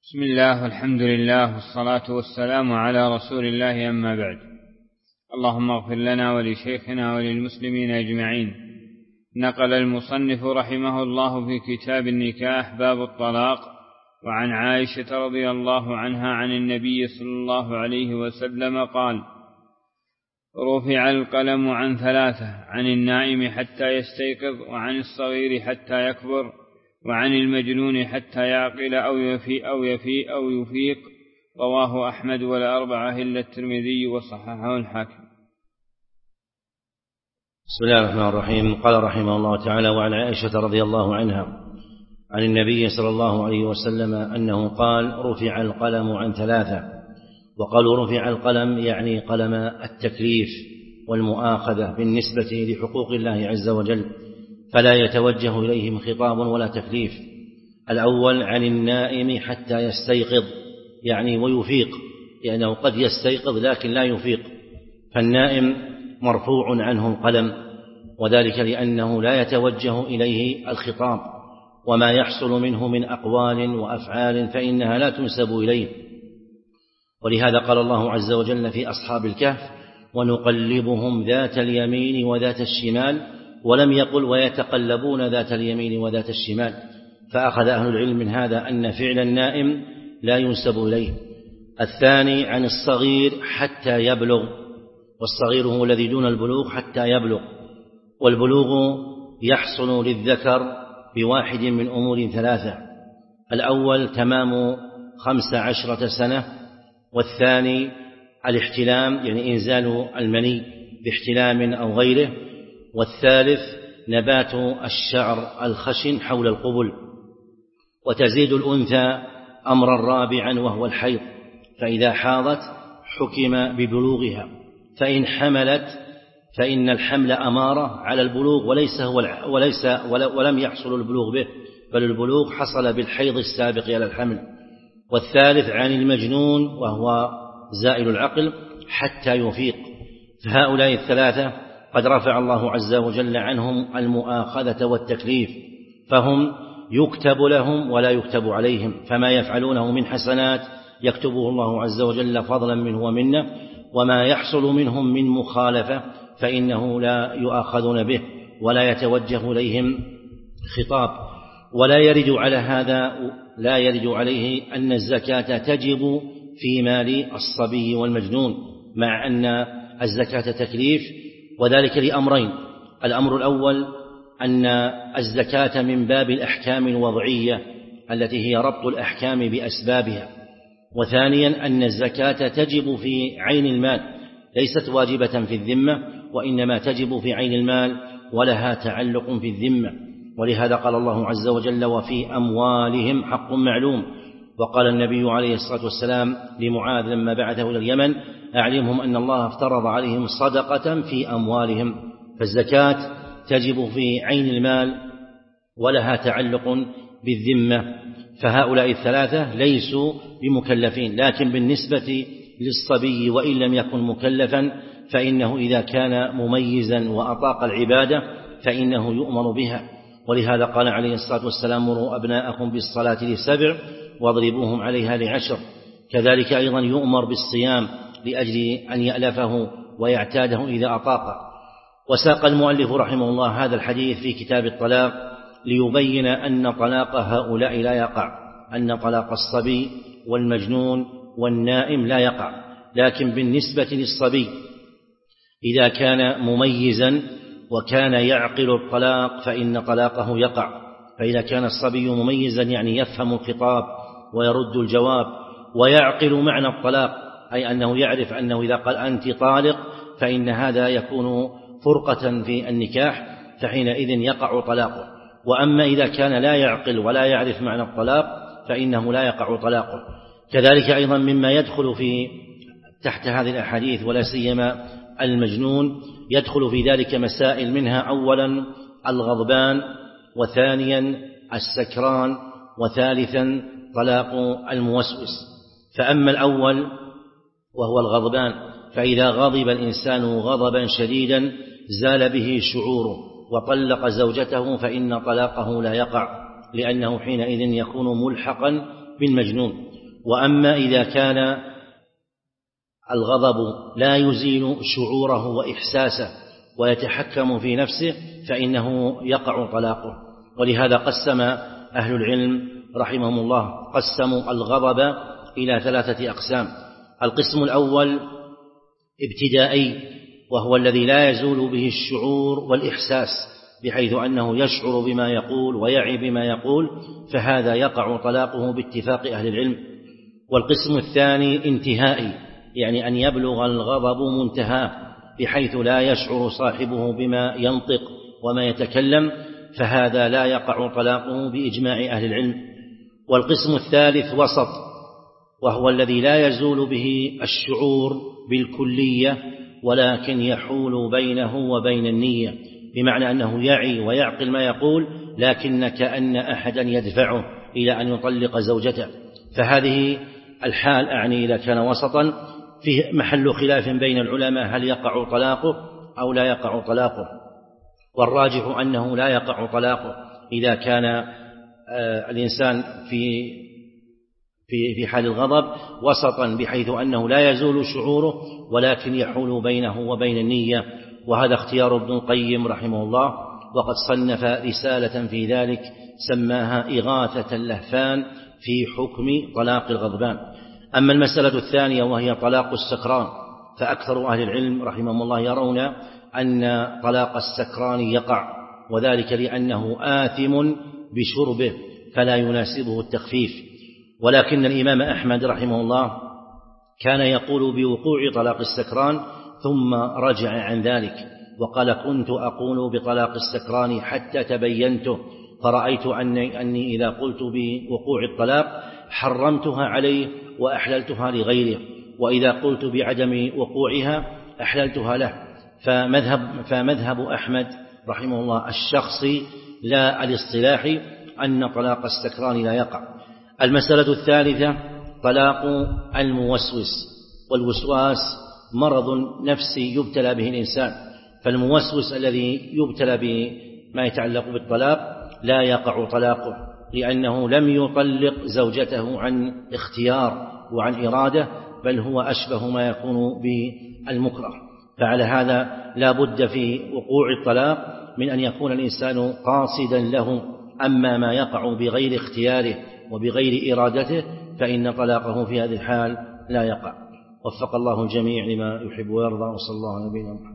بسم الله والحمد لله والصلاة والسلام على رسول الله، أما بعد. اللهم اغفر لنا ولشيخنا وللمسلمين أجمعين. نقل المصنف رحمه الله في كتاب النكاح باب الطلاق وعن عائشة رضي الله عنها عن النبي صلى الله عليه وسلم قال: رفع القلم عن ثلاثة: عن النائم حتى يستيقظ، وعن الصغير حتى يكبر، وعن المجنون حتى يعقل أو يفيق. رواه أحمد والأربعة إلا الترمذي وصححه الحاكم. بسم الله الرحمن الرحيم. قال رحمه الله تعالى: وعن عائشة رضي الله عنها عن النبي صلى الله عليه وسلم أنه قال: رفع القلم عن ثلاثة. وقالوا رفع القلم يعني قلم التكليف والمؤاخذة بالنسبة لحقوق الله عز وجل، فلا يتوجه إليهم خطاب ولا تكليف. الأول: عن النائم حتى يستيقظ، يعني ويفيق، لأنه قد يستيقظ لكن لا يفيق، فالنائم مرفوع عنه القلم، وذلك لأنه لا يتوجه إليه الخطاب، وما يحصل منه من أقوال وأفعال فإنها لا تنسب إليه. ولهذا قال الله عز وجل في أصحاب الكهف: ونقلبهم ذات اليمين وذات الشمال، ولم يقل ويتقلبون ذات اليمين وذات الشمال. فأخذ أهل العلم من هذا أن فعل النائم لا ينسب إليه. الثاني: عن الصغير حتى يبلغ، والصغير هو الذي دون البلوغ حتى يبلغ، والبلوغ يحصل للذكر بواحد من أمور ثلاثة: الأول تمام 15 سنة، والثاني الاحتلام يعني إنزال المني باحتلام أو غيره، والثالث نبات الشعر الخشن حول القبل. وتزيد الأنثى أمرا رابعا وهو الحيض، فإذا حاضت حكم ببلوغها، فإن حملت فإن الحمل أمارة على البلوغ ولم يحصل البلوغ به، بل البلوغ حصل بالحيض السابق على الحمل. والثالث عن المجنون وهو زائل العقل حتى يفيق. فهؤلاء الثلاثة قد رفع الله عز وجل عنهم المؤاخذة والتكليف، فهم يكتب لهم ولا يكتب عليهم، فما يفعلونه من حسنات يكتبه الله عز وجل فضلا منه ومنه، وما يحصل منهم من مخالفة فإنه لا يؤاخذون به ولا يتوجه إليهم خطاب. ولا يرد على هذا، لا يرد عليه أن الزكاة تجب في مال الصبي والمجنون، مع أن الزكاة تكليف، وذلك لأمرين: الأمر الأول أن الزكاة من باب الأحكام الوضعية التي هي ربط الأحكام بأسبابها، وثانيا أن الزكاة تجب في عين المال، ليست واجبة في الذمة، وإنما تجب في عين المال ولها تعلق في الذمة. ولهذا قال الله عز وجل: وفي أموالهم حق معلوم. وقال النبي عليه الصلاة والسلام لمعاذ لما بعثه إلى اليمن: أعلمهم أن الله افترض عليهم صدقة في أموالهم. فالزكاة تجب في عين المال ولها تعلق بالذمة. فهؤلاء الثلاثة ليسوا بمكلفين، لكن بالنسبة للصبي وإن لم يكن مكلفا فإنه إذا كان مميزا وأطاق العبادة فإنه يؤمر بها. ولهذا قال عليه الصلاة والسلام: مروا أبناءكم بالصلاة ل7 واضربوهم عليها ل10. كذلك أيضا يؤمر بالصيام لأجل أن يألفه ويعتاده إذا أطاق. وساق المؤلف رحمه الله هذا الحديث في كتاب الطلاق ليبين أن طلاق هؤلاء لا يقع، أن طلاق الصبي والمجنون والنائم لا يقع، لكن بالنسبة للصبي إذا كان مميزا وكان يعقل الطلاق فإن طلاقه يقع. فإذا كان الصبي مميزا يعني يفهم الخطاب ويرد الجواب ويعقل معنى الطلاق، أي أنه يعرف أنه إذا قال أنت طالق فإن هذا يكون فرقة في النكاح، فحينئذ يقع طلاقه. وأما إذا كان لا يعقل ولا يعرف معنى الطلاق فإنه لا يقع طلاقه. كذلك أيضا مما يدخل في تحت هذه الأحاديث ولا سيما المجنون يدخل في ذلك مسائل، منها أولا الغضبان، وثانيا السكران، وثالثا طلاق الموسوس. فأما الأول وهو الغضبان، فإذا غضب الإنسان غضبا شديدا زال به شعوره وطلق زوجته فإن طلاقه لا يقع، لأنه حينئذ يكون ملحقا بالمجنون. وأما إذا كان الغضب لا يزيل شعوره وإحساسه ويتحكم في نفسه فإنه يقع طلاقه. ولهذا قسم أهل العلم رحمهم الله قسموا الغضب إلى 3 أقسام. القسم الأول ابتدائي، وهو الذي لا يزول به الشعور والإحساس بحيث أنه يشعر بما يقول ويعي بما يقول، فهذا يقع طلاقه باتفاق أهل العلم. والقسم الثاني انتهائي، يعني أن يبلغ الغضب منتهاه بحيث لا يشعر صاحبه بما ينطق وما يتكلم، فهذا لا يقع طلاقه بإجماع أهل العلم. والقسم الثالث وسط، وهو الذي لا يزول به الشعور بالكلية ولكن يحول بينه وبين النية، بمعنى أنه يعي ويعقل ما يقول لكن كأن أحدا يدفعه إلى أن يطلق زوجته. فهذه الحال أعني إذا كان وسطا فيه محل خلاف بين العلماء هل يقع طلاقه أو لا يقع طلاقه. والراجح أنه لا يقع طلاقه إذا كان الإنسان في حال الغضب وسطا بحيث أنه لا يزول شعوره ولكن يحول بينه وبين النية. وهذا اختيار ابن القيم رحمه الله، وقد صنف رسالة في ذلك سماها إغاثة اللهفان في حكم طلاق الغضبان. أما المسألة الثانية وهي طلاق السكران، فأكثر أهل العلم رحمهم الله يرون أن طلاق السكران يقع، وذلك لأنه آثم بشربه فلا يناسبه التخفيف. ولكن الإمام أحمد رحمه الله كان يقول بوقوع طلاق السكران ثم رجع عن ذلك وقال: كنت أقول بطلاق السكران حتى تبينته، فرأيت أني إذا قلت بوقوع الطلاق حرمتها عليه وأحللتها لغيره، وإذا قلت بعدم وقوعها أحللتها له. فمذهب أحمد رحمه الله الشخصي لا الاصطلاحي أن طلاق السكران لا يقع. المسألة الثالثة طلاق الموسوس، والوسواس مرض نفسي يبتلى به الإنسان، فالموسوس الذي يبتلى بما يتعلق بالطلاق لا يقع طلاقه لأنه لم يطلق زوجته عن اختيار وعن إرادة، بل هو أشبه ما يكون بالمكره. فعلى هذا لا بد في وقوع الطلاق من أن يكون الإنسان قاصدا له. أما ما يقع بغير اختياره وبغير إرادته فإن طلاقه في هذه الحال لا يقع. وفق الله الجميع لما يحب ويرضى، وصلى الله على نبينا محمد.